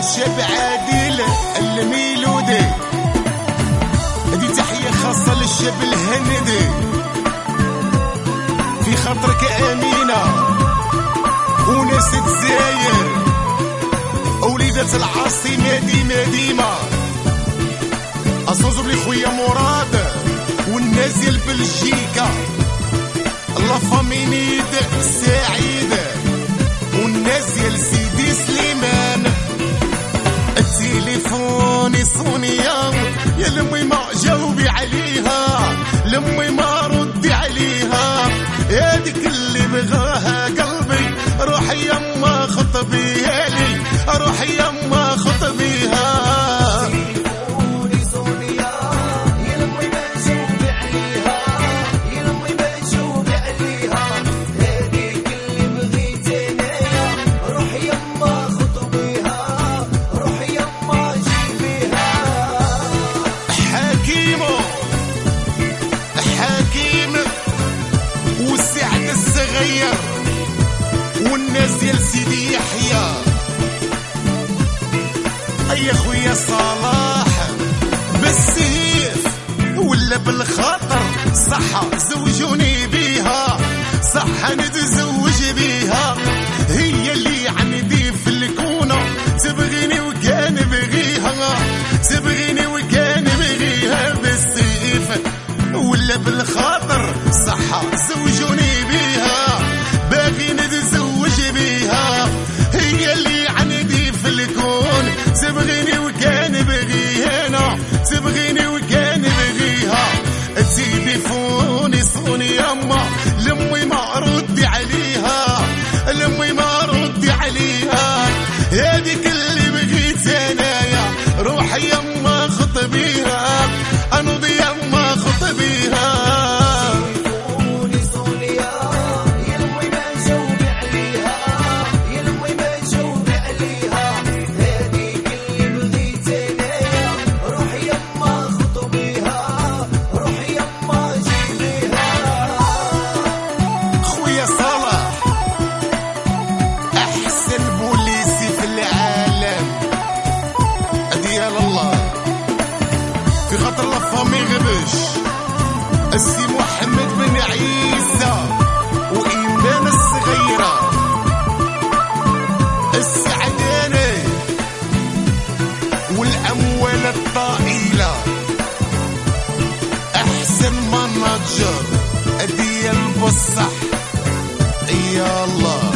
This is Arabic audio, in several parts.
الشاب عادل الميلودي، هذه تحية خاصة للشاب الهندي، في خاطرك أمينة وناس الجزائر، وليدة العاصمة ديما أصوزو بلي خويا مراد والناس ديال بلجيكا، الله فامينيد سعيد والناس ديال سيدي سليمان. التليفون صونيا يا لمي ما جاوبي عليها، لمي ما ردي عليها، هاديك اللي بغاها قلبي، روحي يما خطبيها لي، روحي يما خطبيها. والناس ديال سيدي يحيى، اي خويا صلاح بالسيف ولا بالخاطر، صح زوجوني بيها، صح نتزوج بيها، هي اللي عندي في الكونة، تبغيني وكان بغيها، تبغيني وكان بغيها، بالسيف ولا بالخاطر، صح زوجوني بيها، باغي نتزوج بيها، هي اللي عندي في الكون، تبغيني وكان بغيها، تبغيني وكان بغيها. التليفون صوني يما، لمي ما ردي عليها، لمي ما ردي عليها، هذيك اللي بغيت انايا، روحي يما خطبيها، انوضي يما خطبيها. في خاطر لفامي غبش السي محمد بن عيسى وإيمان الصغيرة، السعداني والأموال الطائلة، أحسن مناجر ديال بصح، يا الله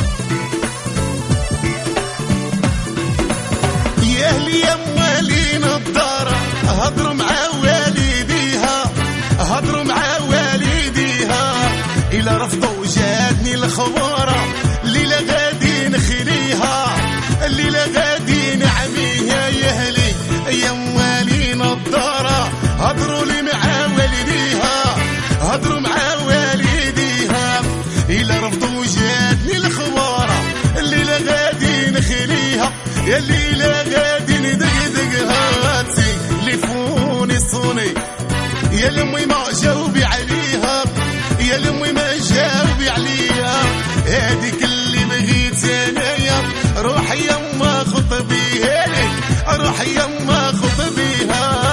يا أهلي يا موالين الدار، هضروا مع والديها، هضروا مع والديها، إلا رفضوا جاتني الخبارة، الليلة غادي نخليها، الليلة غادي نعميها، يا أهلي يا موالين الدار، هضروا لي مع والديها، هضروا مع والديها، إلا رفضوا جاتني الخبارة، الليلة غادي نخليها، يا الليلة غادي ندقدقها، تليفوني صوني يا لمي ما جاوبي عليها، يا لمي ما جاوبي عليها، هاديك اللي بغيت انايا، روحي يما خطبيها لي، روحي يما خطبيها.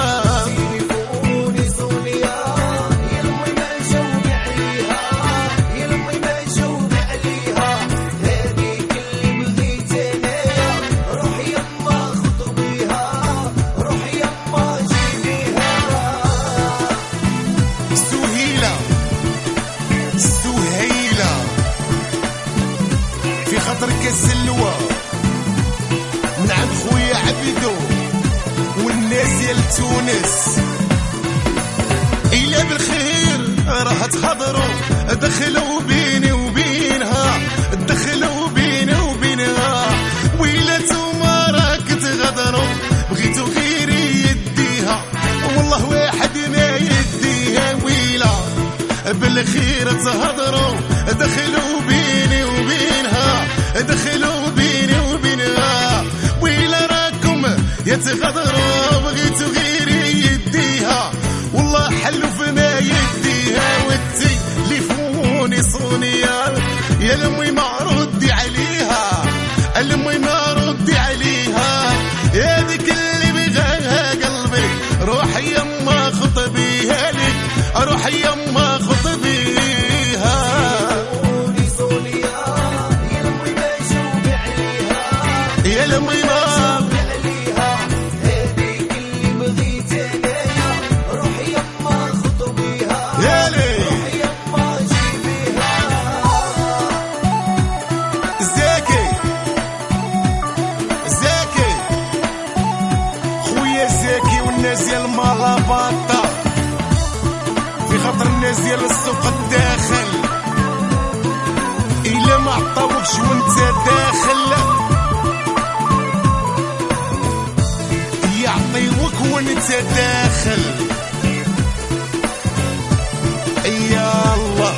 خاطرك السلوى من عند خويا عبيدو والناس ديال تونس، إلا بالخير راه تهضروا، دخلوا بيني وبينها، دخلوا بيني وبينها، ويلا توما راك تغدروا، بغيتو غير يديها، والله واحد ما يديها، ويلا بالخير تهضروا، دخلوا بيني وبينها، دخلوا بيني وبينها، ويلا راكم يتغدروا، بغيتو غير يديها، والله حلو فما يديها، والتليفون صونيا يا لمي ما ردي عليها، لمي ما ردي عليها، يا الميمة ديال المالاباطة في خاطر الناس ديال السوق الداخل إلا ما عطاوكش وانت داخل يعطيوك وانت داخل. يا الله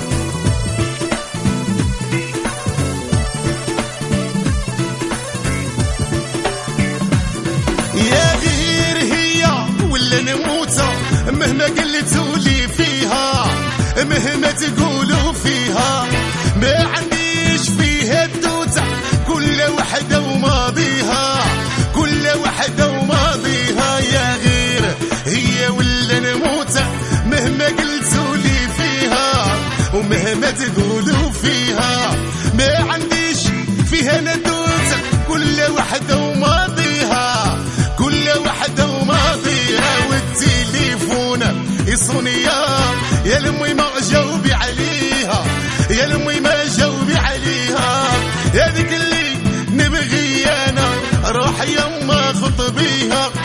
يا غير ولا نموت مهما قلتوا لي فيها مهما تقولوا فيها ما عنديش فيها الدوتة كل وحدة وماضيها كل وحدة وماضيها. يا غير هي ولا نموت مهما قلتوا لي فيها ومهما تقولوا فيها ما عنديش فيها ندوتة كل وحدة وماضيها كل وحدة وماضيها. والتليفون يصوني يا المي ما جاوبي عليها يا المي ما جاوبي عليها هذيك اللي نبغي انا روح يما خطبيها